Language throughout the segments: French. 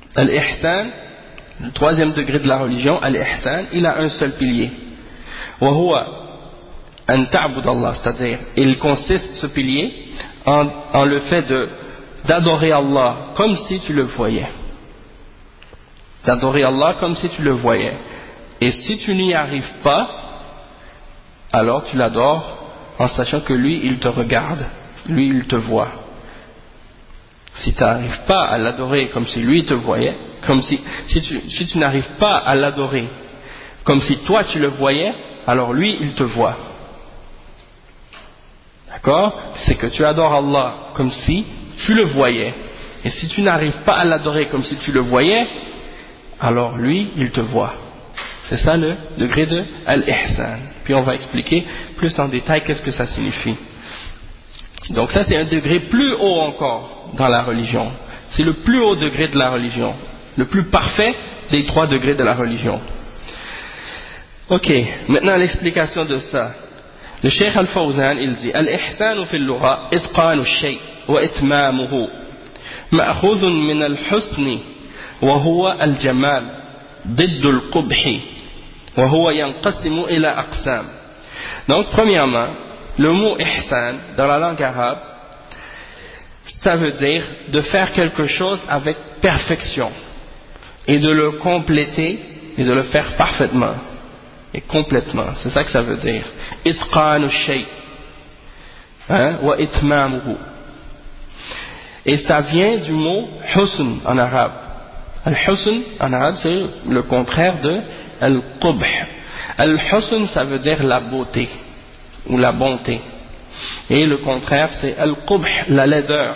Al-Ihsan, le troisième degré de la religion, Al-Ihsan, il a un seul pilier. Wa huwa an ta'bud Allah, c'est-à-dire, il consiste, ce pilier, en le fait d'adorer Allah comme si tu le voyais. D'adorer Allah comme si tu le voyais. Et si tu n'y arrives pas, alors tu l'adores en sachant que lui, il te regarde, lui, il te voit. Si tu n'arrives pas à l'adorer comme si lui te voyait, comme si tu n'arrives pas à l'adorer comme si toi tu le voyais, alors lui, il te voit. D'accord? C'est que tu adores Allah comme si tu le voyais. Et si tu n'arrives pas à l'adorer comme si tu le voyais, alors lui, il te voit. C'est ça le degré de Al-Ihsan. Puis on va expliquer plus en détail qu'est-ce que ça signifie. Donc ça, c'est un degré plus haut encore dans la religion. C'est le plus haut degré de la religion. Le plus parfait des 3 degrés de la religion. Ok, maintenant l'explication de ça. Le Cheikh Al-Fawzan, il dit Al-Ihsanu fil lugha itqanu ash-shay' wa itmamuhu ma'khudhun min al-husni wa huwa al-jamal ضد القبح وهو ينقسم إلى أقسام. Donc premièrement, le mot ihsan dans la langue arabe, ça veut dire de faire quelque chose avec perfection et de le compléter et de le faire parfaitement et complètement. C'est ça que ça veut dire. Itqanu shay wa itmamuhu. Et ça vient du mot husn en arabe. Al-husn en arabe, c'est le contraire de al-qubh. Al-husn, ça veut dire la beauté ou la bonté. Et le contraire, c'est al-qubh, la laideur.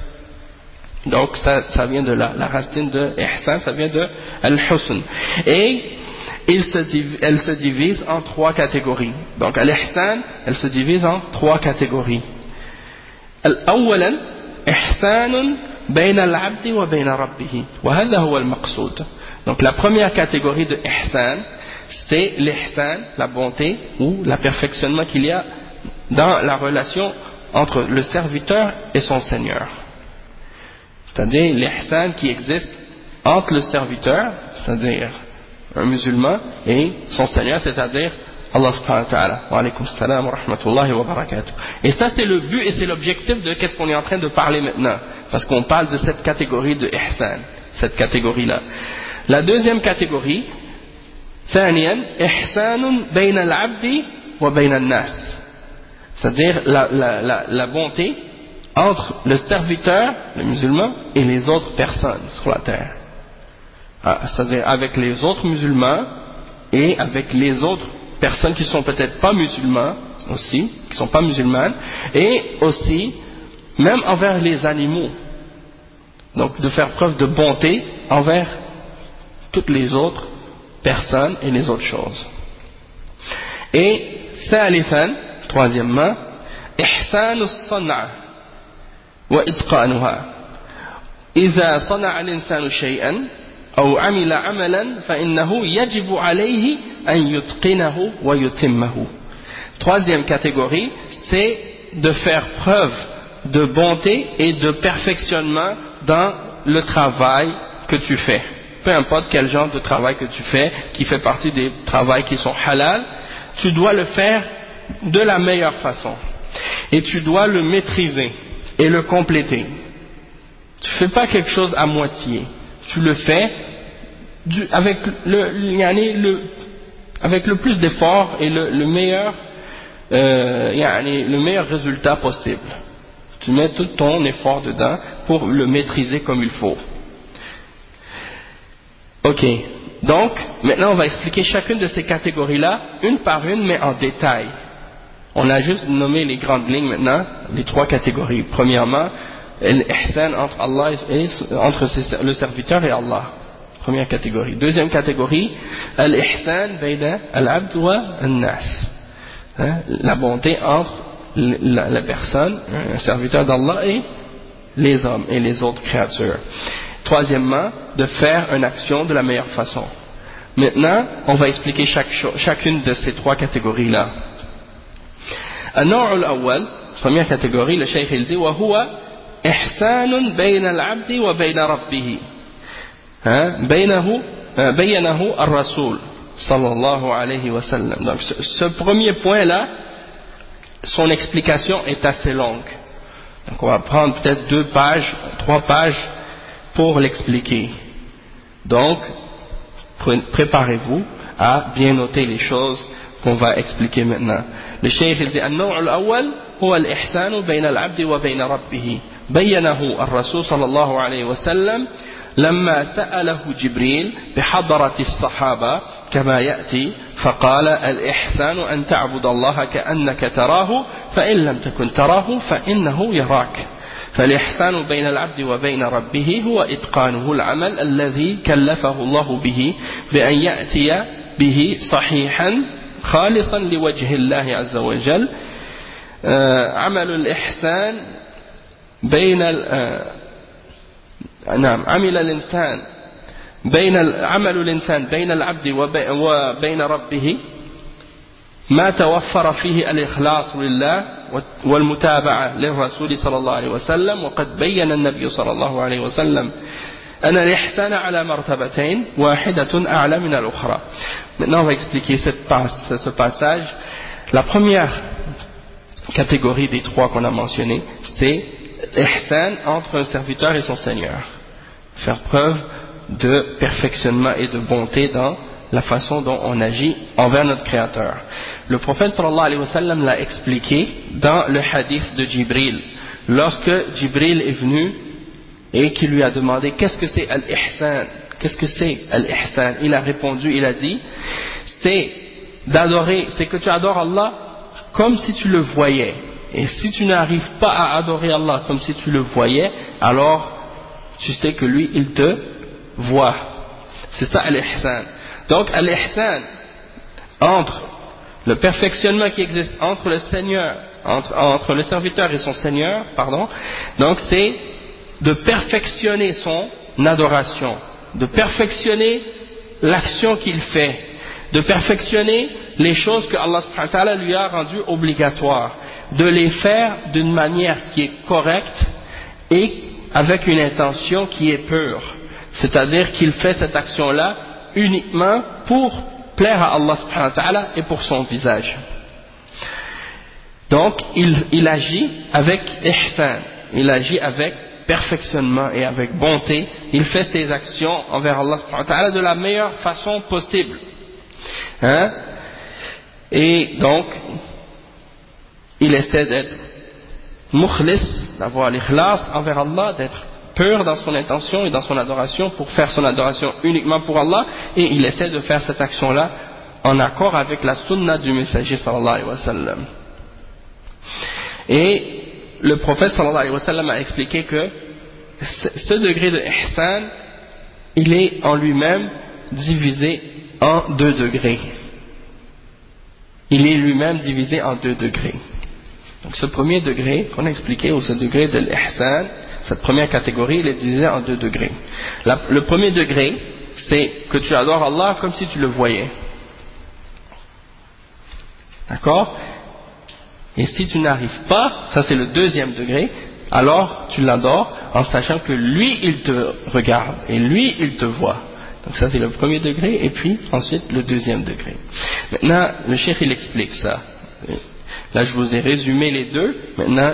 Donc ça vient de là. La racine de ihsan, ça vient de al-husn. Et elle se divise en 3 catégories. Donc al-ihsan, elle se divise en 3 catégories. Al-awwalan, ihsanun بين العبد وبين ربه وهذا هو المقصود. Donc la première catégorie de ihsan, c'est l'ihsan, la bonté ou le perfectionnement qu'il y a dans la relation entre le serviteur et son Seigneur. C'est-à-dire l'ihsan qui existe entre le serviteur, c'est-à-dire un musulman, et son Seigneur, c'est-à-dire Allah subhanahu wa ta'ala. Wa alaykum salam wa rahmatullahi wa barakatuh. Et ça, c'est le but et c'est l'objectif de qu'est-ce qu'on est en train de parler maintenant. Parce qu'on parle de cette catégorie de ihsan, cette catégorie-là. La deuxième catégorie, ثانيا إحسان بين العبد وبين الناس. C'est-à-dire la bonté entre le serviteur, le musulman, et les autres personnes sur la terre. C'est-à-dire avec les autres musulmans et avec les autres personnes qui sont peut-être pas musulmans aussi, qui sont pas musulmanes, et aussi même envers les animaux. Donc de faire preuve de bonté envers toutes les autres personnes et les autres choses. Et ثالثا, troisièmement, إحسان الصنع وإتقانها. إذا صنع الإنسان شيئا أو عمل عملا فإنه يجب عليه أن يتقنه ويتمه. Troisième catégorie, c'est de faire preuve de bonté et de perfectionnement dans le travail que tu fais. Peu importe quel genre de travail que tu fais, qui fait partie des travaux qui sont halal, tu dois le faire de la meilleure façon. Et tu dois le maîtriser et le compléter. Tu ne fais pas quelque chose à moitié. Tu le fais avec le plus d'effort et le meilleur résultat possible. Tu mets tout ton effort dedans pour le maîtriser comme il faut. Ok, donc maintenant on va expliquer chacune de ces catégories-là, une par une, mais en détail. On a juste nommé les grandes lignes maintenant, les 3 catégories. Premièrement, l'ihsan entre Allah et entre le serviteur et Allah. Première catégorie. Deuxième catégorie, al-ihsan bayna al-abd wa al-nas. La bonté entre la personne, un serviteur d'Allah, et les hommes et les autres créatures. Troisièmement, de faire une action de la meilleure façon. Maintenant, on va expliquer chacune de ces 3 catégories-là. النوع الأول, première catégorie, le cheikh il dit وهو إحسان بين العبد وبين ربه. بينه الرسول صلى الله عليه وسلم. Donc ce premier point là, son explication est assez longue. Donc on va prendre peut-être 2 pages, 3 pages pour l'expliquer. Donc préparez-vous à bien noter les choses qu'on va expliquer maintenant. Le cheikh dit النوع الأول هو الإحسان بين العبد وبين ربه بينه الرسول صلى الله عليه وسلم لما سأله جبريل بحضرة الصحابة كما يأتي فقال الإحسان أن تعبد الله كأنك تراه فإن لم تكن تراه فإنه يراك. فالإحسان بين العبد وبين ربه هو إتقانه العمل الذي كلفه الله به بأن يأتي به صحيحا خالصا لوجه الله عز وجل. عمل الإحسان عمل الإنسان عمل الإنسان بين العبد وبين ربه ما توفر فيه الإخلاص لله والمتابعة للرسول صلى الله عليه وسلم. وقد بين النبي صلى الله عليه وسلم أن الإحسان على مرتبتين واحدة أعلى من الأخرى. Maintenant on va expliquer ce passage. La première catégorie des 3 qu'on a mentionné, c'est l'ihsan entre un serviteur et son Seigneur. Faire preuve de perfectionnement et de bonté dans la façon dont on agit envers notre Créateur. Le prophète sallallahu alayhi wa sallam l'a expliqué dans le hadith de Jibril. Lorsque Jibril est venu et qui lui a demandé qu'est-ce que c'est al-ihsan, qu'est-ce que c'est al-ihsan, il a répondu, il a dit c'est d'adorer, c'est que tu adores Allah comme si tu le voyais. Et si tu n'arrives pas à adorer Allah comme si tu le voyais, alors tu sais que lui il te voit. C'est ça al-ihsan. Donc al-ihsan entre le perfectionnement qui existe entre le Seigneur, entre le serviteur et son Seigneur, donc c'est de perfectionner son adoration, de perfectionner l'action qu'il fait, de perfectionner les choses que Allah subhanahu wa ta'ala lui a rendues obligatoires, de les faire d'une manière qui est correcte et avec une intention qui est pure, c'est-à-dire qu'il fait cette action-là uniquement pour plaire à Allah subhanahu wa ta'ala et pour son visage. Donc il agit avec ihsan, il agit avec perfectionnement et avec bonté, il fait ses actions envers Allah subhanahu wa ta'ala de la meilleure façon possible. Et donc il essaie d'être mukhlis, d'avoir l'ikhlas envers Allah, d'être pur dans son intention et dans son adoration pour faire son adoration uniquement pour Allah, et il essaie de faire cette action-là en accord avec la sunna du messager sallallahu alayhi wa sallam. Et le prophète sallallahu alayhi wa sallam a expliqué que ce degré de ihsan, il est en lui-même divisé en 2 degrés. Il est lui-même divisé en 2 degrés. Donc ce premier degré qu'on a expliqué, ou ce degré de l'ihsan, cette première catégorie, il est divisé en 2 degrés. Le premier degré, c'est que tu adores Allah comme si tu le voyais. D'accord? Et si tu n'arrives pas, ça c'est le deuxième degré, alors tu l'adores en sachant que lui il te regarde et lui il te voit. Donc ça c'est le premier degré, et puis ensuite le deuxième degré. Maintenant le cheikh il explique ça. Là je vous ai résumé les deux. Maintenant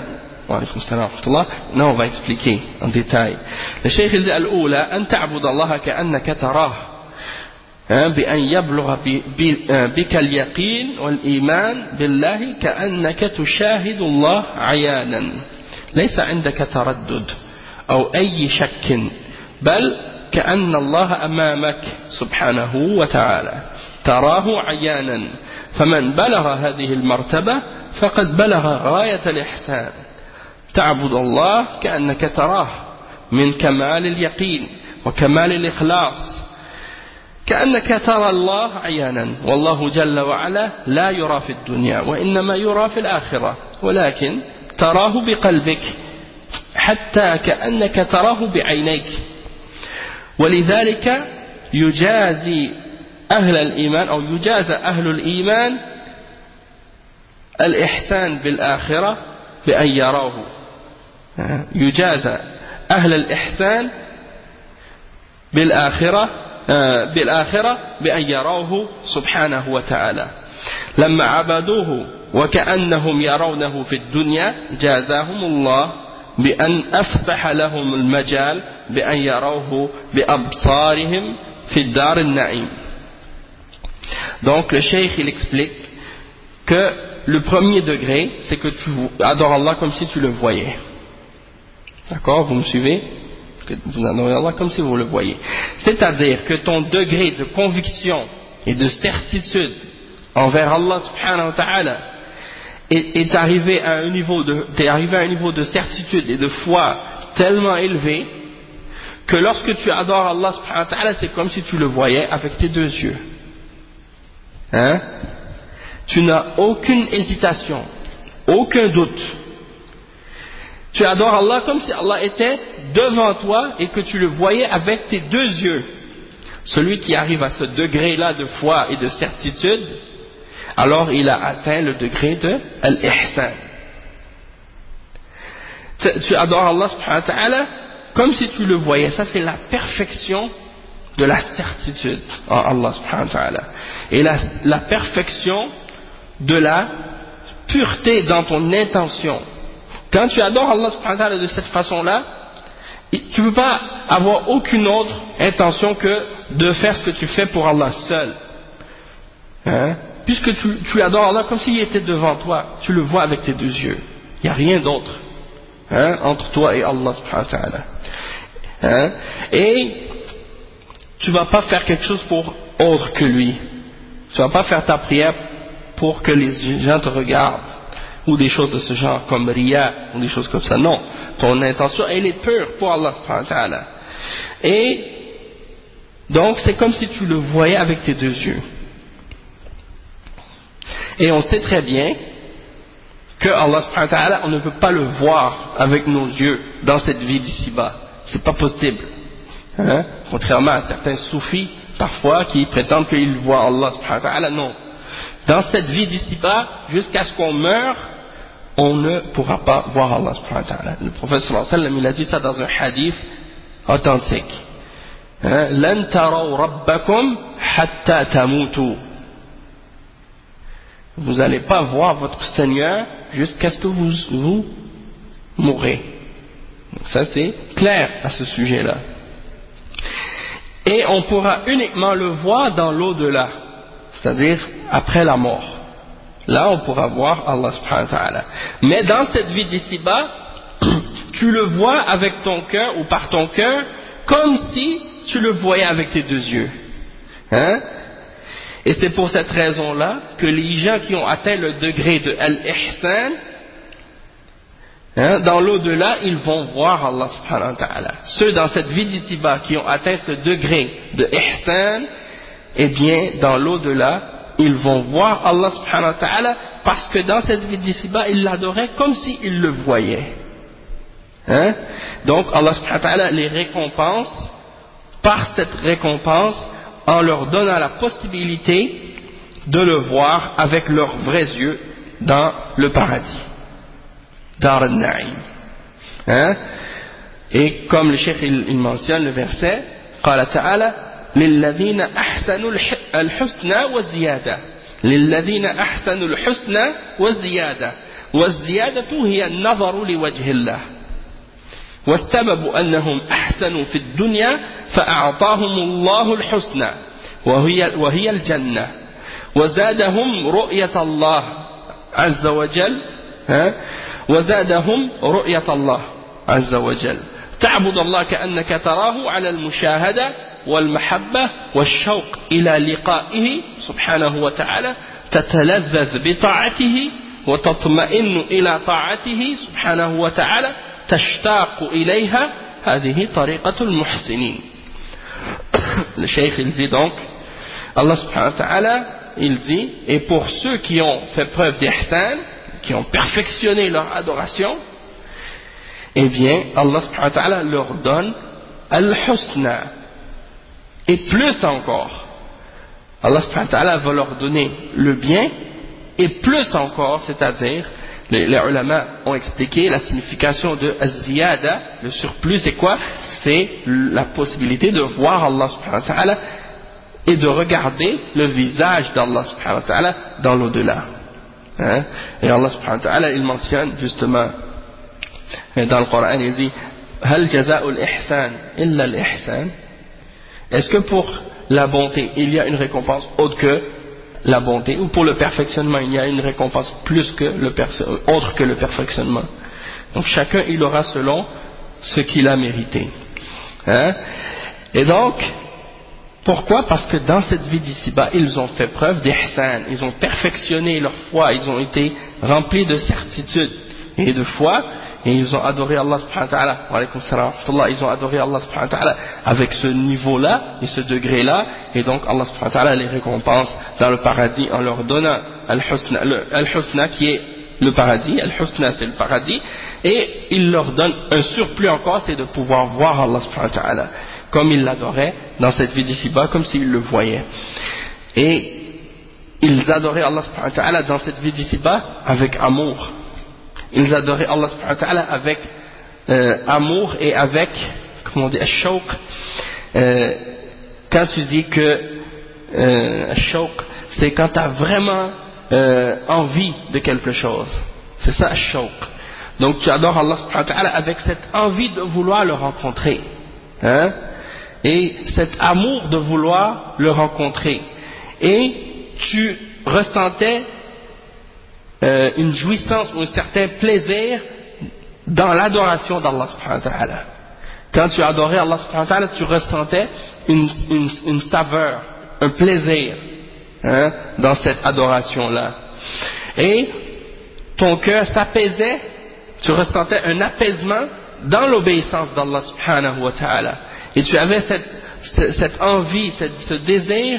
on va expliquer en détail. Le cheikh il dit al-oula an ta'bud Allah ka'annaka tarah بأن يبلغ بك اليقين والإيمان بالله كأنك تشاهد الله عيانا ليس عندك تردد أو أي شك بل كأن الله أمامك سبحانه وتعالى تراه عيانا فمن بلغ هذه المرتبة فقد بلغ غاية الإحسان تعبد الله كأنك تراه من كمال اليقين وكمال الإخلاص كأنك ترى الله عيانا والله جل وعلا لا يرى في الدنيا وإنما يرى في الآخرة ولكن تراه بقلبك حتى كأنك تراه بعينيك ولذلك يجازي أهل الإيمان أو يجازى أهل الإيمان الإحسان بالآخرة بأن يروه يجازى أهل الإحسان بالآخرة بالآخرة بأن يروه سبحانه وتعالى لما عبدوه وكأنهم يرونه في الدنيا جازاهم الله بأن أفتح لهم المجال بأن يروه بأبصارهم في الدار النعيم. Donc le cheikh il explique que le premier degré c'est que tu adores Allah comme si tu le voyais. D'accord, vous me suivez? Que vous adorez Allah comme si vous le voyez. C'est-à-dire que ton degré de conviction et de certitude envers Allah subhanahu wa ta'ala est arrivé à un niveau de certitude et de foi tellement élevé que lorsque tu adores Allah subhanahu wa ta'ala, c'est comme si tu le voyais avec tes deux yeux. Hein? Tu n'as aucune hésitation, aucun doute. Tu adores Allah comme si Allah était devant toi et que tu le voyais avec tes deux yeux. Celui qui arrive à ce degré-là de foi et de certitude, alors il a atteint le degré de al-ihsan. Tu adores Allah subhanahu wa ta'ala comme si tu le voyais. Ça c'est la perfection de la certitude en Allah subhanahu wa ta'ala. Et la perfection de la pureté dans ton intention. Quand tu adores Allah subhanahu wa ta'ala de cette façon-là, tu ne peux pas avoir aucune autre intention que de faire ce que tu fais pour Allah seul. Hein? Puisque tu adores Allah comme s'il était devant toi, tu le vois avec tes deux yeux. Il n'y a rien d'autre entre toi et Allah subhanahu wa ta'ala. Hein? Et tu ne vas pas faire quelque chose pour autre que lui. Tu ne vas pas faire ta prière pour que les gens te regardent, ou des choses de ce genre, comme riya, ou des choses comme ça. Non, ton intention, elle est pure pour Allah subhanahu wa ta'ala. Et donc, c'est comme si tu le voyais avec tes deux yeux. Et on sait très bien que Allah subhanahu wa ta'ala, on ne peut pas le voir avec nos yeux dans cette vie d'ici-bas. C'est pas possible. Hein? Contrairement à certains soufis, parfois, qui prétendent qu'ils voient Allah subhanahu wa ta'ala, non. Dans cette vie d'ici-bas, jusqu'à ce qu'on meure, on ne pourra pas voir Allah subhanahu wa ta'ala. Le prophète sallallahu alayhi wa sallam, il a dit ça dans un hadith authentique. Lan taraw rabbakum hatta tamutu. Vous n'allez pas voir votre Seigneur jusqu'à ce que vous mourrez. Donc ça c'est clair à ce sujet-là. Et on pourra uniquement le voir dans l'au-delà, c'est-à-dire après la mort. Là on pourra voir Allah subhanahu wa ta'ala. Mais dans cette vie d'ici-bas, tu le vois avec ton cœur ou par ton cœur comme si tu le voyais avec tes deux yeux. Hein? Et c'est pour cette raison-là que les gens qui ont atteint le degré de al-ihsan, dans l'au-delà, ils vont voir Allah subhanahu wa ta'ala. Ceux dans cette vie d'ici-bas qui ont atteint ce degré de ihsan, eh bien, dans l'au-delà, ils vont voir Allah subhanahu wa ta'ala parce que dans cette vie d'ici-bas, ils l'adoraient comme s'ils le voyaient. Donc, Allah subhanahu wa ta'ala les récompense par cette récompense en leur donnant la possibilité de le voir avec leurs vrais yeux dans le paradis, Dar al-Na'im. Et comme le cheikh il mentionne le verset, قال تعالى للذين أحسنوا الحسنى والزيادة للذين أحسنوا الحسنى والزيادة والزيادة هي النظر لوجه الله والسبب أنهم أحسنوا في الدنيا فأعطاهم الله الحسنى وهي الجنة وزادهم رؤية الله عز وجل وزادهم رؤية الله عز وجل تعبد الله كأنك تراه على المشاهدة والمحبة والشوق إلى لقائه سبحانه وتعالى تتلذذ بطاعته وتطمئن إلى طاعته سبحانه وتعالى تشتاق إليها هذه طريقة المحسنين. Le cheikh il dit donc, Allah subhanahu wa ta'ala il dit, et pour ceux qui ont fait preuve d'ihsan, qui ont perfectionné leur adoration, eh bien Allah subhanahu wa ta'ala leur donne al-husna, et plus encore. Allah subhanahu wa ta'ala va leur donner le bien, et plus encore, c'est-à-dire les ulama ont expliqué la signification de az-ziyada, le surplus, c'est quoi? C'est la possibilité de voir Allah subhanahu wa ta'ala et de regarder le visage d'Allah subhanahu wa ta'ala dans l'au-delà. Hein? Et Allah subhanahu wa ta'ala, il mentionne justement dans le Coran, il dit Hal jaza'ul ihsan illa al-ihsan. Est-ce que pour la bonté, il y a une récompense autre que la bonté, ou pour le perfectionnement, il y a une récompense autre que le perfectionnement? Donc chacun, il aura selon ce qu'il a mérité. Hein? Et donc, pourquoi? Parce que dans cette vie d'ici-bas, ils ont fait preuve d'ihsan, ils ont perfectionné leur foi, ils ont été remplis de certitude et de foi, et ils ont adoré Allah subhanahu wa ta'ala, wa alaykum salam wa rahmatullah, ils ont adoré Allah subhanahu wa ta'ala avec ce niveau-là et ce degré-là, et donc Allah subhanahu wa ta'ala les récompense dans le paradis en leur donnant al-husna qui est le paradis, al-husna c'est le paradis, et il leur donne un surplus encore, c'est de pouvoir voir Allah subhanahu wa ta'ala comme ils l'adoraient dans cette vie d'ici-bas, comme s'ils le voyaient. Et ils adoraient Allah subhanahu wa ta'ala dans cette vie d'ici-bas avec amour. Ils adoraient Allah subhanahu wa ta'ala avec amour et avec, comment on dit, ash-shawq. Quand tu dis que ash-shawq, c'est quand tu as vraiment envie de quelque chose. C'est ça ash-shawq. Donc tu adores Allah subhanahu wa ta'ala avec cette envie de vouloir le rencontrer. Hein? Et cet amour de vouloir le rencontrer. Et tu ressentais une jouissance ou un certain plaisir dans l'adoration d'Allah subhanahu wa ta'ala. Quand tu adorais Allah subhanahu wa ta'ala, tu ressentais une saveur, un plaisir, hein, dans cette adoration-là. Et ton cœur s'apaisait, tu ressentais un apaisement dans l'obéissance d'Allah subhanahu wa ta'ala. Et tu avais cette envie, ce désir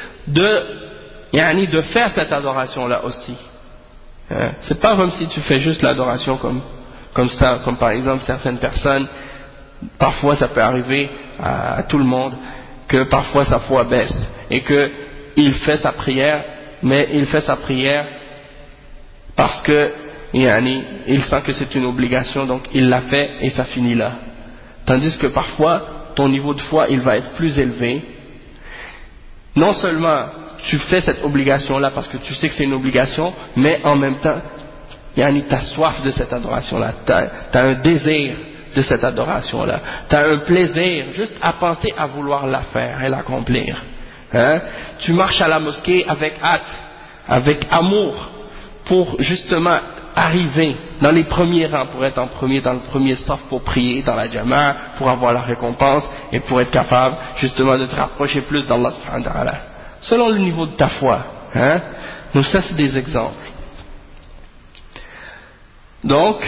de faire cette adoration-là aussi. C'est pas comme si tu fais juste l'adoration comme ça, comme par exemple certaines personnes, parfois ça peut arriver à tout le monde, que parfois sa foi baisse, et qu'il fait sa prière, mais il fait sa prière parce que il sent que c'est une obligation, donc il l'a fait et ça finit là. Tandis que parfois, ton niveau de foi, il va être plus élevé. Non seulement tu fais cette obligation-là parce que tu sais que c'est une obligation, mais en même temps, tu as soif de cette adoration-là, tu as un désir de cette adoration-là, tu as un plaisir juste à penser à vouloir la faire et l'accomplir. Hein? Tu marches à la mosquée avec hâte, avec amour, pour justement arriver dans les premiers rangs, pour être en premier, dans le premier saf pour prier dans la jama'a, pour avoir la récompense et pour être capable justement de te rapprocher plus d'Allah subhanahu wa ta'ala, selon le niveau de ta foi. Hein? Donc ça c'est des exemples. Donc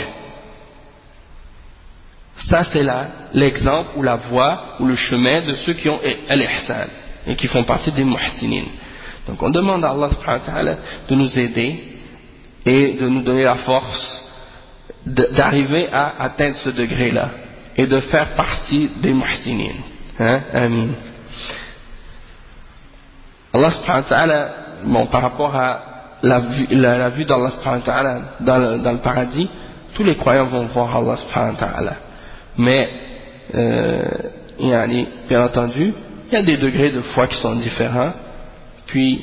ça c'est l'exemple ou la voie ou le chemin de ceux qui ont al-ihsan et qui font partie des muhsinin. Donc on demande à Allah subhanahu wa ta'ala de nous aider et de nous donner la force d'arriver à atteindre ce degré-là et de faire partie des muhsinin. Hein? Amin. Allah subhanahu wa ta'ala, bon, par rapport à la vue d'Allah subhanahu wa ta'ala dans le paradis, tous les croyants vont voir Allah subhanahu wa ta'ala. Mais, bien entendu, il y a des degrés de foi qui sont différents. Puis,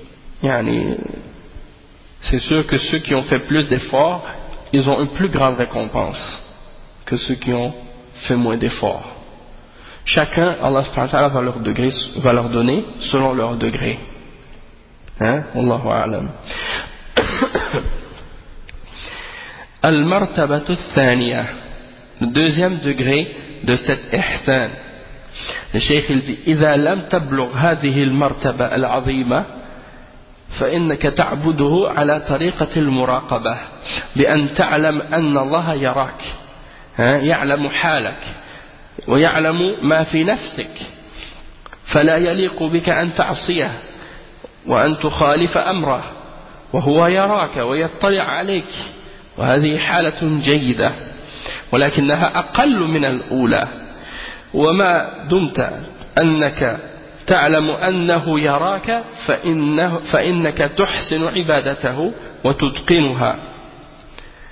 c'est sûr que ceux qui ont fait plus d'efforts, ils ont une plus grande récompense que ceux qui ont fait moins d'efforts. Chacun, Allah subhanahu wa ta'ala va leur donner selon leur degré. Hein? Allahu a'lam. Al-martabatu al-thaniya, le deuxième degré de cet ihsan. Le cheikh il dit إذا لم تبلغ هذه المرتبة العظيمة فإنك تعبده على طريقة المراقبة بأن تعلم أن الله يراك، يعلم حالك ويعلم ما في نفسك، فلا يليق بك أن تعصيه وأن تخالف أمره وهو يراك ويطلع عليك، وهذه حالة جيدة ولكنها أقل من الأولى. وما دمت أنك تعلم أنه يراك فإنك تحسن عبادته وتتقنها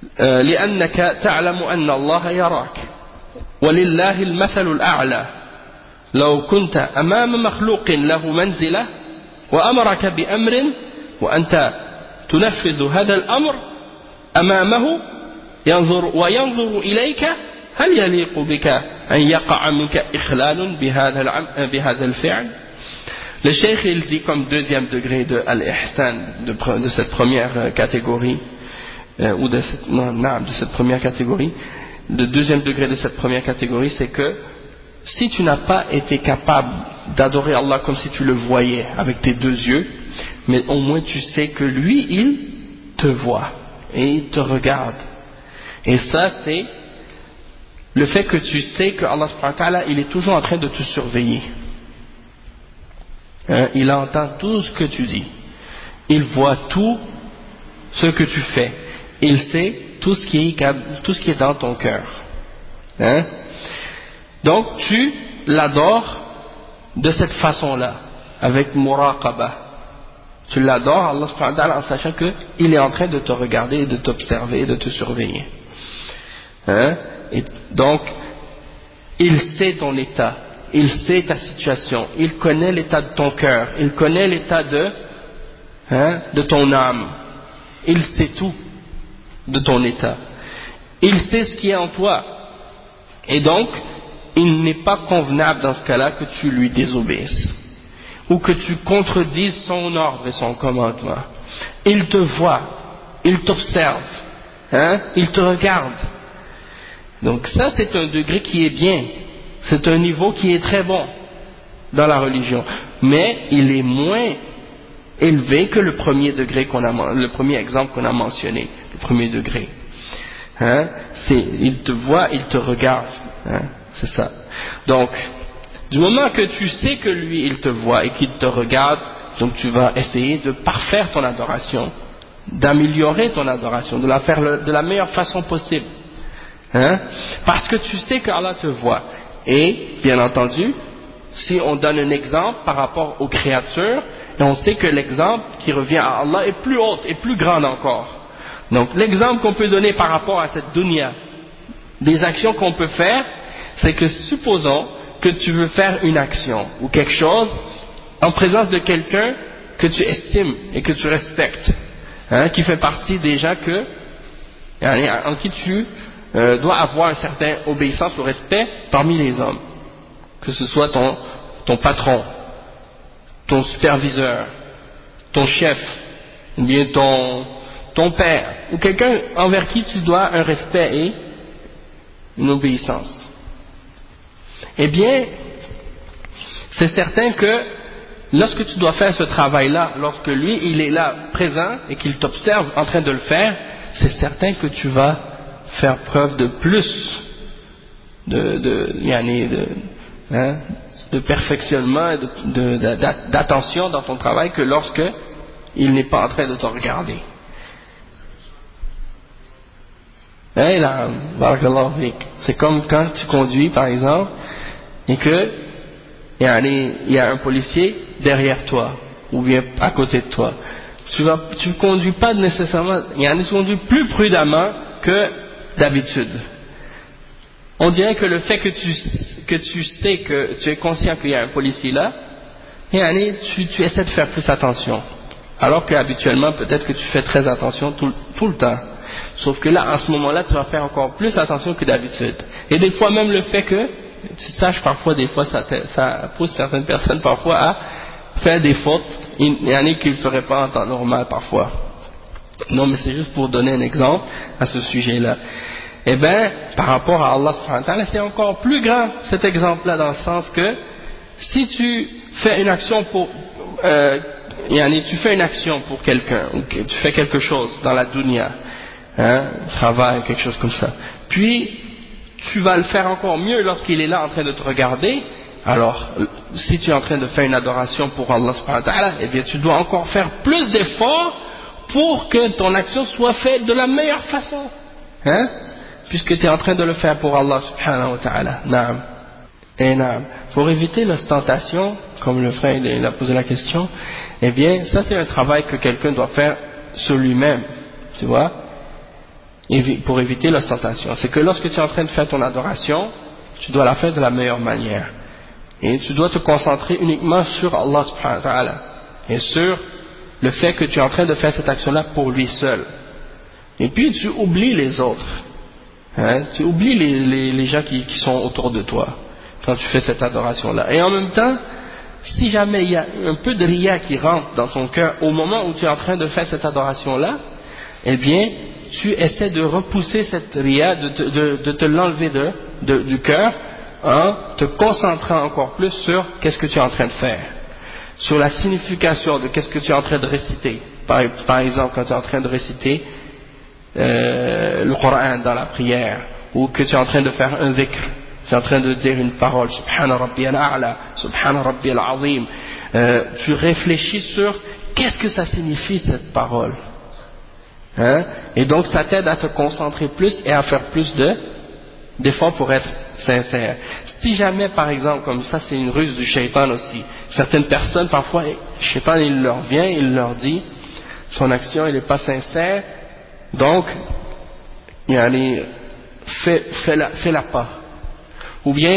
لأنك تعلم أن الله يراك ولله المثل الأعلى لو كنت أمام مخلوق له منزلة وأمرك بأمر وأنت تنفذ هذا الأمر أمامه وينظر إليك هل يليق بك أن يقع منك إخلال بهذا الفعل. Le cheikh il dit comme deuxième degré de al-ihsan de cette première catégorie ou de cette première catégorie, le deuxième degré de cette première catégorie, c'est que si tu n'as pas été capable d'adorer Allah comme si tu le voyais avec tes deux yeux, mais au moins tu sais que lui il te voit et il te regarde, et ça c'est le fait que tu sais que Allah subhanahu wa ta'ala il est toujours en train de te surveiller. Il entend tout ce que tu dis, il voit tout ce que tu fais, il sait tout ce qui est dans ton cœur. Donc tu l'adores de cette façon-là, avec muraqaba. Tu l'adores, Allah subhanahu wa ta'ala, en sachant qu'il est en train de te regarder et de t'observer et de te surveiller. Et donc, il sait ton état, il sait ta situation, il connaît l'état de ton cœur, il connaît l'état de ton âme, il sait tout de ton état, il sait ce qui est en toi, et donc il n'est pas convenable dans ce cas-là que tu lui désobéisses ou que tu contredises son ordre et son commandement. Il te voit, il t'observe, il te regarde. Donc ça c'est un degré qui est bien, c'est un niveau qui est très bon dans la religion, mais il est moins élevé que le premier degré le premier exemple qu'on a mentionné, le premier degré. Il te voit, il te regarde, c'est ça. Donc, du moment que tu sais que lui il te voit et qu'il te regarde, donc tu vas essayer de parfaire ton adoration, d'améliorer ton adoration, de la faire de la meilleure façon possible. Parce que tu sais qu'Allah te voit. Et, bien entendu, si on donne un exemple par rapport aux créatures, et on sait que l'exemple qui revient à Allah est plus haut et plus grand encore. Donc l'exemple qu'on peut donner par rapport à cette dunya, des actions qu'on peut faire, c'est que supposons que tu veux faire une action ou quelque chose en présence de quelqu'un que tu estimes et que tu respectes, qui fait partie des gens en qui tu dois avoir un certain obéissance ou respect parmi les hommes, que ce soit ton patron, ton superviseur, ton chef, ou bien ton père, ou quelqu'un envers qui tu dois un respect et une obéissance. Eh bien, c'est certain que lorsque tu dois faire ce travail-là, lorsque lui il est là présent et qu'il t'observe en train de le faire, c'est certain que tu vas faire preuve de plus de perfectionnement et d'attention dans ton travail que lorsque il n'est pas en train de te regarder. C'est comme quand tu conduis par exemple et que il y a un policier derrière toi ou bien à côté de toi. Tu conduis pas nécessairement, tu conduis plus prudemment que d'habitude. On dirait que le fait que tu sais que tu es conscient qu'il y a un policier là, tu essaies de faire plus attention. Alors qu'habituellement, peut-être que tu fais très attention tout le temps. Sauf que là, en ce moment-là, tu vas faire encore plus attention que d'habitude. Et des fois, même le fait que tu saches parfois, des fois, ça pousse certaines personnes parfois à faire des fautes, il y en a qui ne le feraient pas en temps normal parfois. Non, mais c'est juste pour donner un exemple à ce sujet-là. Eh bien, par rapport à Allah subhanahu wa ta'ala, c'est encore plus grand cet exemple-là, dans le sens que si tu fais une action tu fais une action pour quelqu'un, ou que tu fais quelque chose dans la dunya, travail, quelque chose comme ça, puis tu vas le faire encore mieux lorsqu'il est là en train de te regarder. Alors, si tu es en train de faire une adoration pour Allah subhanahu wa ta'ala, eh bien tu dois encore faire plus d'efforts pour que ton action soit faite de la meilleure façon, puisque tu es en train de le faire pour Allah subhanahu wa ta'ala. Naam. Et naam. Pour éviter l'ostentation, comme le frère il a posé la question, eh bien ça c'est un travail que quelqu'un doit faire sur lui-même, tu vois. pour éviter l'ostentation. C'est que lorsque tu es en train de faire ton adoration, tu dois la faire de la meilleure manière. Et tu dois te concentrer uniquement sur Allah subhanahu wa ta'ala et sur le fait que tu es en train de faire cette action-là pour lui seul. Et puis tu oublies les autres. Tu oublies les gens qui sont autour de toi quand tu fais cette adoration-là. Et en même temps, si jamais il y a un peu de riya qui rentre dans ton cœur au moment où tu es en train de faire cette adoration-là, eh bien, tu essaies de repousser cette riya, de te l'enlever du cœur, en te concentrant encore plus sur qu'est-ce que tu es en train de faire, sur la signification de qu'est-ce que tu es en train de réciter. Par exemple, quand tu es en train de réciter le Coran dans la prière, ou que tu es en train de faire un dhikr, tu es en train de dire une parole, Subhana Rabbi al-A'la, Subhana Rabbi al-Azim, tu réfléchis sur qu'est-ce que ça signifie cette parole. Et donc ça t'aide à te concentrer plus et à faire plus d'efforts pour être sincère. Si jamais, par exemple, comme ça c'est une ruse du shaitan aussi, certaines personnes parfois, le shaitan il leur vient, il leur dit son action elle n'est pas sincère, donc fais-la pas. Ou bien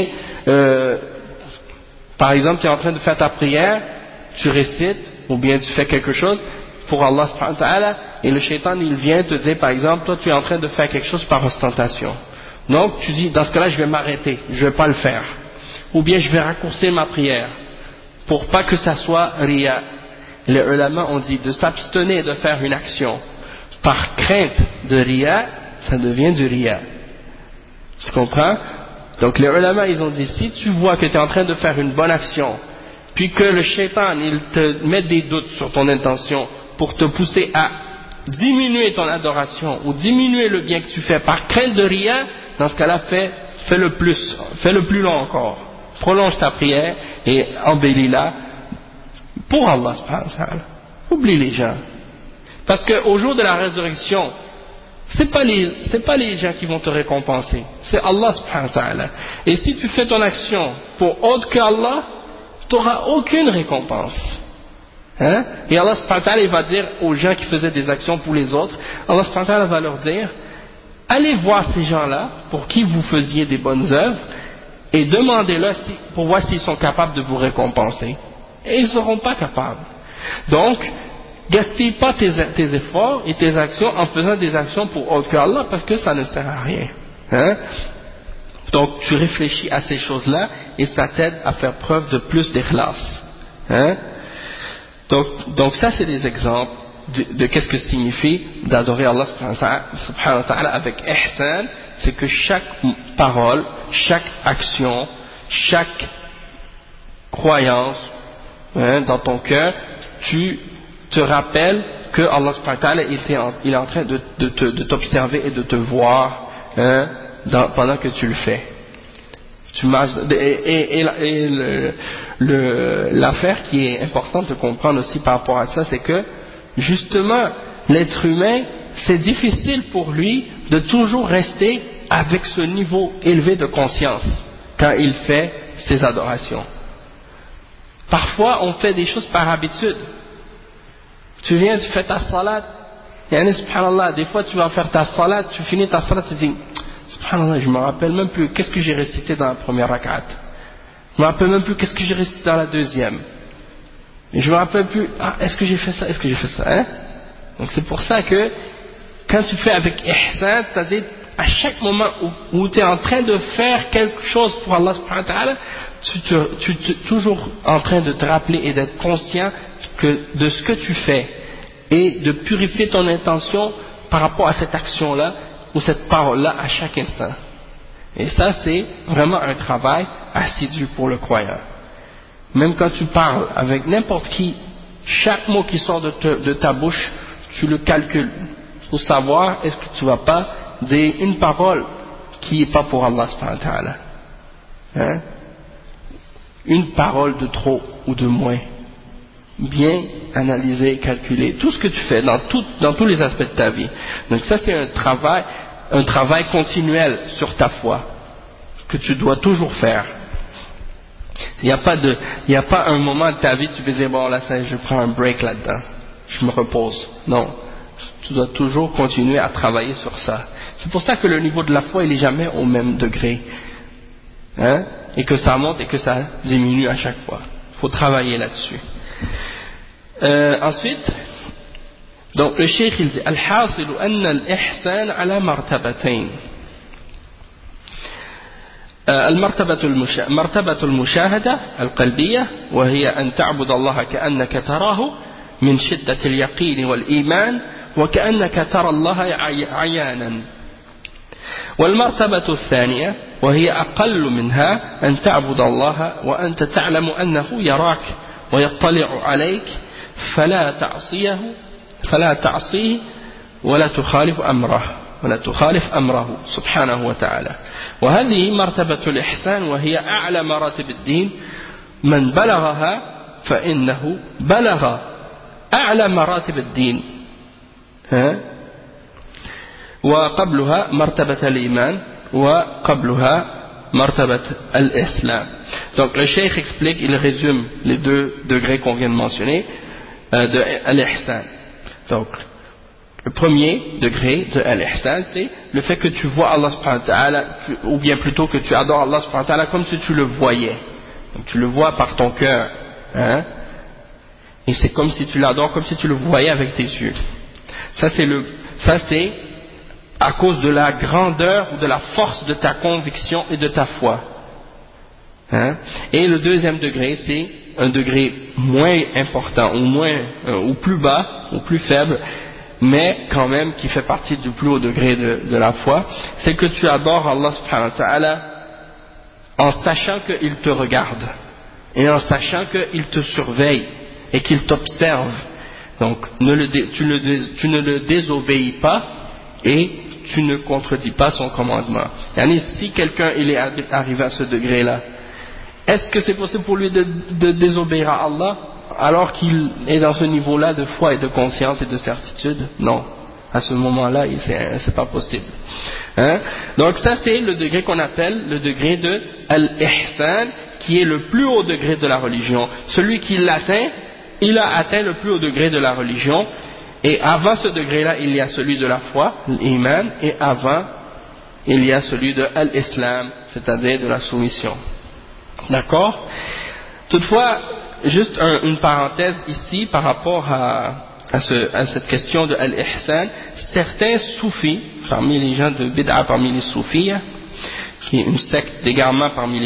par exemple tu es en train de faire ta prière, tu récites ou bien tu fais quelque chose pour Allah subhanahu wa ta'ala, et le shaitan il vient te dire par exemple, toi tu es en train de faire quelque chose par ostentation, donc tu dis dans ce cas-là je vais m'arrêter, je vais pas le faire, ou bien je vais raccourcir ma prière pour pas que ça soit riya. Les ulama ont dit de s'abstenir de faire une action par crainte de riya, ça devient du riya. Tu comprends? Donc les ulama ils ont dit, si tu vois que tu es en train de faire une bonne action, puis que le shaitan il te met des doutes sur ton intention pour te pousser à diminuer ton adoration ou diminuer le bien que tu fais par crainte de riya, dans ce cas-là fais le plus long encore, prolonge ta prière et embellis-la pour Allah subhanahu wa ta'ala. Oublie les gens, parce qu'au jour de la résurrection c'est pas les gens qui vont te récompenser, c'est Allah subhanahu wa ta'ala. Et si tu fais ton action pour autre qu'Allah, tu n'auras aucune récompense. Et Allah subhanahu wa ta'ala il va dire aux gens qui faisaient des actions pour les autres, Allah subhanahu wa ta'ala va leur dire, allez voir ces gens-là pour qui vous faisiez des bonnes œuvres et demandez-leur pour voir s'ils sont capables de vous récompenser. Et ils ne seront pas capables. Donc gaspille pas tes efforts et tes actions en faisant des actions pour autre qu'Allah, parce que ça ne sert à rien. Donc tu réfléchis à ces choses-là et ça t'aide à faire preuve de plus d'ikhlas. Donc ça c'est des exemples de qu'est-ce que signifie d'adorer Allah subhanahu wa ta'ala avec ihsan. C'est que chaque parole, chaque action, chaque croyance dans ton cœur, tu te rappelles que Allah subhanahu wa ta'ala il est en train de t'observer et de te voir pendant que tu le fais. L'affaire qui est importante de comprendre aussi par rapport à ça, c'est que justement l'être humain, c'est difficile pour lui de toujours rester avec ce niveau élevé de conscience quand il fait ses adorations. Parfois on fait des choses par habitude. Tu viens, tu fais ta salat, subhanallah, des fois tu vas faire ta salat, tu finis ta salat, tu dis subhanallah, je me rappelle même plus qu'est-ce que j'ai récité dans la première rak'at, je me rappelle même plus qu'est-ce que j'ai récité dans la deuxième, et je me rappelle plus, est-ce que j'ai fait ça, Donc c'est pour ça que quand tu fais avec ihsan, c'est-à-dire à chaque moment où tu es en train de faire quelque chose pour Allah subhanahu wa ta'ala, tu es toujours en train de te rappeler et d'être conscient de ce que tu fais et de purifier ton intention par rapport à cette action-là ou cette parole-là à chaque instant. Et ça c'est vraiment un travail assidu pour le croyant. Même quand tu parles avec n'importe qui, chaque mot qui sort de ta bouche, tu le calcules pour savoir est-ce que tu ne vas pas dire une parole qui n'est pas pour Allah subhanahu wa ta'ala. Une parole de trop ou de moins. Bien analyser, calculer tout ce que tu fais dans tous les aspects de ta vie. Donc ça c'est un travail continuel sur ta foi que tu dois toujours faire. Il n'y a pas un moment de ta vie où tu peux dire bon là je prends un break là-dedans, je me repose. Non, Tu dois toujours continuer à travailler sur ça. C'est pour ça que le niveau de la foi, il n'est jamais au même degré. Hein? Et que ça monte et que ça diminue à chaque fois. Il faut travailler là-dessus. Ensuite, donc le cheikh il dit Al-hasilu anna al-ihsan ala martabatayn. مرتبة المشاهدة القلبية وهي أن تعبد الله كأنك تراه من شدة اليقين والإيمان وكأنك ترى الله عيانا. والمرتبة الثانية وهي أقل منها أن تعبد الله وأنت تعلم أنه يراك ويطلع عليك فلا تعصيه ولا تخالف أمره سبحانه وتعالى. وهذه مرتبة الإحسان وهي أعلى مراتب الدين. من بلغها فإنه بلغ أعلى مراتب الدين. وقبلها مرتبة الإيمان وقبلها مرتبة الإسلام. Donc le cheikh explique, il résume les deux degrés qu'on vient de mentionner de l'ihsan. Donc le premier degré de l'ihsan, c'est le fait que tu vois Allah subhanahu wa ta'ala, ou bien plutôt que tu adores Allah subhanahu wa ta'ala comme si tu le voyais. Donc tu le vois par ton cœur, hein? Et c'est comme si tu l'adores, comme si tu le voyais avec tes yeux. Ça c'est à cause de la grandeur ou de la force de ta conviction et de ta foi. Hein? Et le deuxième degré, c'est un degré moins important, ou plus bas, ou plus faible, mais quand même qui fait partie du plus haut degré de la foi, c'est que tu adores Allah subhanahu wa ta'ala en sachant qu'il te regarde, et en sachant qu'il te surveille, et qu'il t'observe. Donc tu ne le désobéis pas, et tu ne contredis pas son commandement. Yani, si quelqu'un il est arrivé à ce degré-là, est-ce que c'est possible pour lui de désobéir à Allah alors qu'il est dans ce niveau-là de foi et de conscience et de certitude? Non. À ce moment-là, c'est pas possible. Hein? Donc ça, c'est le degré qu'on appelle le degré de Al-Ihsan, qui est le plus haut degré de la religion. Celui qui l'atteint, il a atteint le plus haut degré de la religion. Et avant ce degré-là, il y a celui de la foi, l'iman, et avant, il y a celui de Al-Islam, c'est-à-dire de la soumission. D'accord? Toutefois, juste une parenthèse ici par rapport à cette question de Al-Ihsan. Certains soufis, parmi les gens de Bid'a, parmi les soufis, qui est une secte d'égarement parmi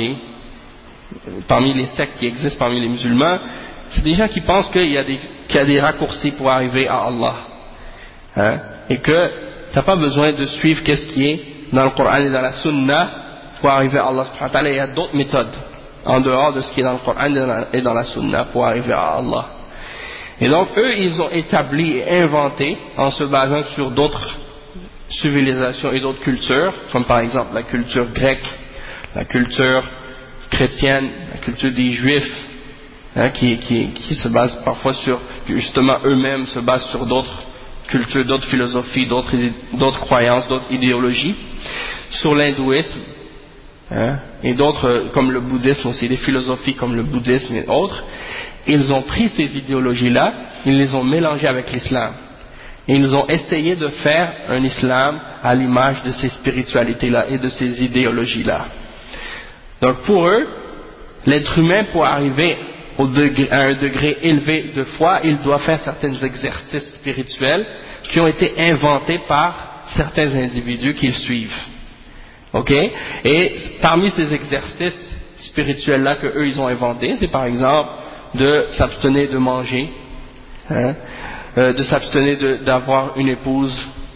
les sectes qui existent parmi les musulmans, c'est des gens qui pensent qu'il y a des raccourcis pour arriver à Allah. Hein? Et que tu n'as pas besoin de suivre qu'est-ce qui est dans le Coran et dans la Sunna pour arriver à Allah subhanahu wa ta'ala. Il y a d'autres méthodes en dehors de ce qui est dans le Coran et dans la Sunna pour arriver à Allah. Et donc eux, ils ont établi et inventé, en se basant sur d'autres civilisations et d'autres cultures, comme par exemple la culture grecque, la culture chrétienne, la culture des juifs, hein, qui se base parfois sur, justement eux-mêmes se basent sur d'autres cultures, d'autres philosophies, d'autres croyances, d'autres idéologies, sur l'hindouisme, hein, et d'autres comme le bouddhisme aussi, des philosophies comme le bouddhisme et autres. Ils ont pris ces idéologies-là, ils les ont mélangées avec l'islam. Et ils ont essayé de faire un islam à l'image de ces spiritualités-là et de ces idéologies-là. Donc pour eux, l'être humain, pour arriver à un degré élevé de foi, il doit faire certains exercices spirituels qui ont été inventés par certains individus qu'ils suivent. Ok? Et parmi ces exercices spirituels-là que eux ils ont inventés, c'est par exemple de s'abstenir de manger, hein, de s'abstenir d'avoir une épouse,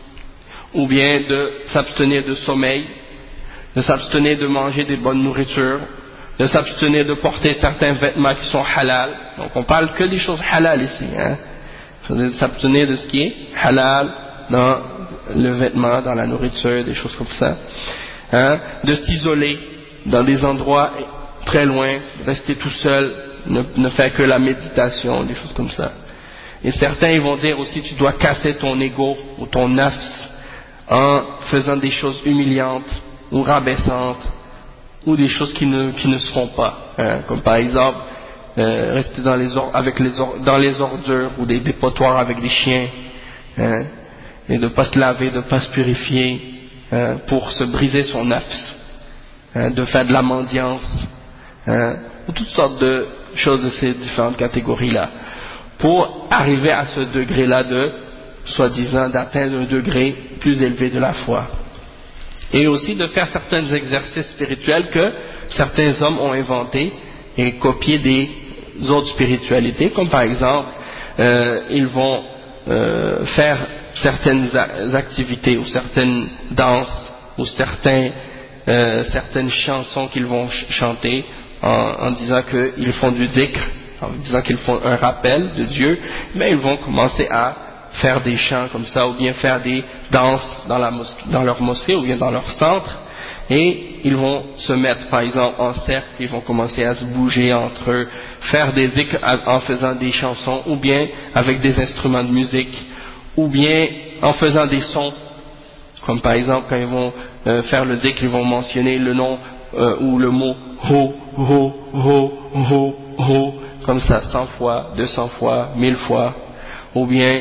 ou bien de s'abstenir de sommeil, de s'abstenir de manger des bonnes nourritures, de s'abstenir de porter certains vêtements qui sont halal. Donc on parle que des choses halal ici, hein. De s'abstenir de ce qui est halal dans le vêtement, dans la nourriture, des choses comme ça, hein. De s'isoler dans des endroits très loin, rester tout seul, ne faire que la méditation, des choses comme ça. Et certains ils vont dire aussi tu dois casser ton ego ou ton nafs en faisant des choses humiliantes ou rabaissantes ou des choses qui ne se font pas, hein, comme par exemple rester dans les ordures ou des dépotoirs avec des chiens, hein, et de ne pas se laver, de ne pas se purifier, pour se briser son nafs, de faire de la mendiance, ou toutes sortes de choses de ces différentes catégories-là, pour arriver à ce degré-là de, soi-disant, d'atteindre un degré plus élevé de la foi. Et aussi de faire certains exercices spirituels que certains hommes ont inventés et copiés des autres spiritualités, comme par exemple, ils vont faire certaines activités ou certaines danses ou certaines chansons qu'ils vont chanter en disant qu'ils font du dhikr, en disant qu'ils font un rappel de Dieu, mais ils vont commencer à faire des chants comme ça, ou bien faire des danses dans leur mosquée, ou bien dans leur centre, et ils vont se mettre par exemple en cercle, ils vont commencer à se bouger entre eux, faire des dhikr en faisant des chansons, ou bien avec des instruments de musique, ou bien en faisant des sons, comme par exemple quand ils vont faire le dhikr, ils vont mentionner le nom ou le mot ho, ho, ho, ho, ho, comme ça 100 fois, 200 fois, 1000 fois, ou bien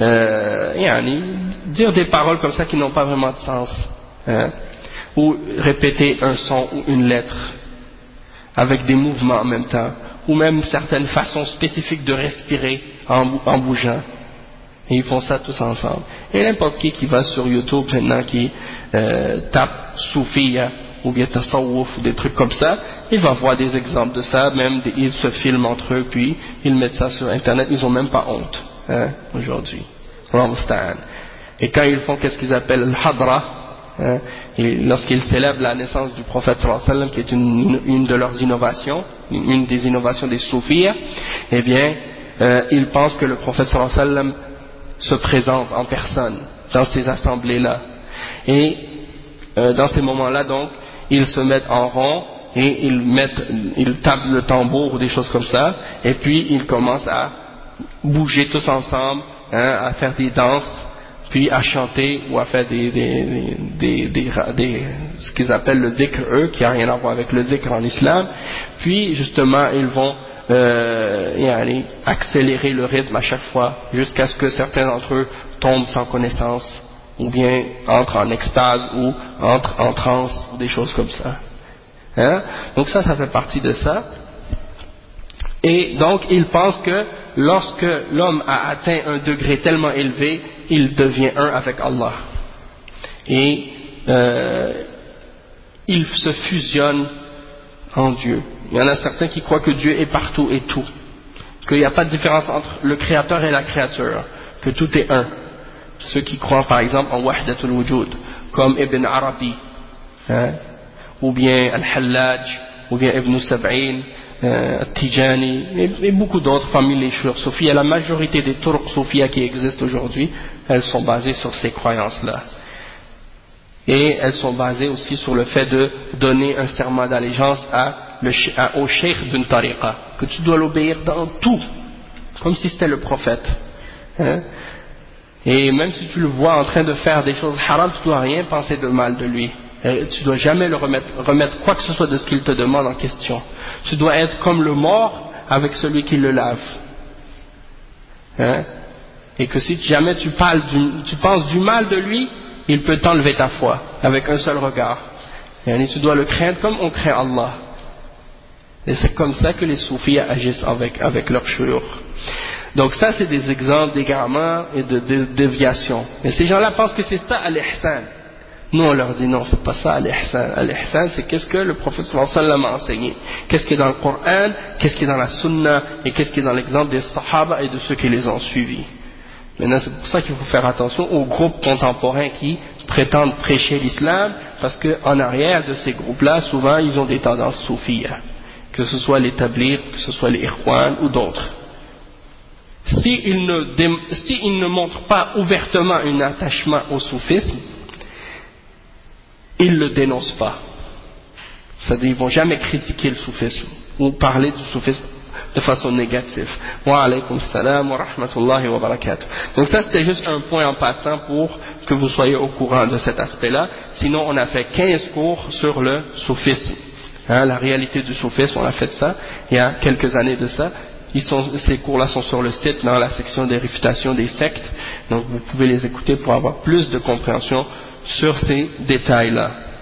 dire des paroles comme ça qui n'ont pas vraiment de sens, ou répéter un son ou une lettre avec des mouvements en même temps, ou même certaines façons spécifiques de respirer en bougeant. Et ils font ça tous ensemble. Et n'importe qui va sur YouTube maintenant qui tape Soufia ou bien Tasawwuf ou des trucs comme ça, il va voir des exemples de ça, même ils se filment entre eux puis ils mettent ça sur internet, ils n'ont même pas honte aujourd'hui. Et quand ils font qu'est-ce qu'ils appellent le hadra, et lorsqu'ils célèbrent la naissance du prophète sallallahu alayhi wa sallam, qui est une de leurs innovations, une des innovations des soufis, eh bien ils pensent que le prophète sallallahu alayhi wa sallam se présente en personne dans ces assemblées-là, et dans ces moments-là donc ils se mettent en rond et ils tapent le tambour ou des choses comme ça, et puis ils commencent à bouger tous ensemble, à faire des danses, puis à chanter ou à faire ce qu'ils appellent le dhikr, qui n'a rien à voir avec le dhikr en islam. Puis justement ils vont accélérer le rythme à chaque fois jusqu'à ce que certains d'entre eux tombent sans connaissance ou bien entrent en extase ou entrent en transe ou des choses comme ça. Donc ça fait partie de ça. Et donc il pense que lorsque l'homme a atteint un degré tellement élevé, il devient un avec Allah. Et il se fusionne en Dieu. Il y en a certains qui croient que Dieu est partout et tout, qu'il n'y a pas de différence entre le créateur et la créature, que tout est un. Ceux qui croient par exemple en Wahdatul Wujud, comme Ibn Arabi, ou bien Al-Hallaj, ou bien Ibn Sab'in, Tijani, et beaucoup d'autres parmi les chouurs soufis. La majorité des turcs soufis qui existent aujourd'hui, elles sont basées sur ces croyances-là. Et elles sont basées aussi sur le fait de donner un serment d'allégeance au cheikh d'une tariqa, que tu dois l'obéir dans tout, comme si c'était le prophète. Et même si tu le vois en train de faire des choses haram, tu ne dois rien penser de mal de lui. Tu ne dois jamais le remettre quoi que ce soit de ce qu'il te demande en question. Tu dois être comme le mort avec celui qui le lave. Et que si jamais tu penses du mal de lui, il peut t'enlever ta foi avec un seul regard. Et tu dois le craindre comme on craint Allah. Et c'est comme ça que les soufis agissent avec leur shuyukh. Donc ça c'est des exemples d'égarements et de déviations. Et ces gens-là pensent que c'est ça al-ihsan. Nous on leur dit non, c'est pas ça al-ihsan. Al-ihsan c'est qu'est-ce que le prophète sallallahu alayhi wa sallam a enseigné. Qu'est-ce qui est dans le Coran, qu'est-ce qui est dans la sunna, et qu'est-ce qui est dans l'exemple des sahaba et de ceux qui les ont suivis. Maintenant c'est pour ça qu'il faut faire attention aux groupes contemporains qui prétendent prêcher l'islam, parce qu'en arrière de ces groupes-là, souvent ils ont des tendances soufiyes, que ce soit les tablighs, que ce soit les ikhwan ou d'autres. S'ils ne montrent pas ouvertement un attachement au soufisme, ils ne le dénoncent pas. C'est-à-dire ils ne vont jamais critiquer le soufisme ou parler du soufisme de façon négative. Wa alaykum salam wa rahmatullahi wa barakatuh. Donc ça c'était juste un point en passant pour que vous soyez au courant de cet aspect-là. Sinon on a fait 15 cours sur le soufisme. La réalité du soufisme, on a fait ça il y a quelques années de ça. Ces cours-là sont sur le site dans la section des réfutations des sectes, donc vous pouvez les écouter pour avoir plus de compréhension sur ces détails-là.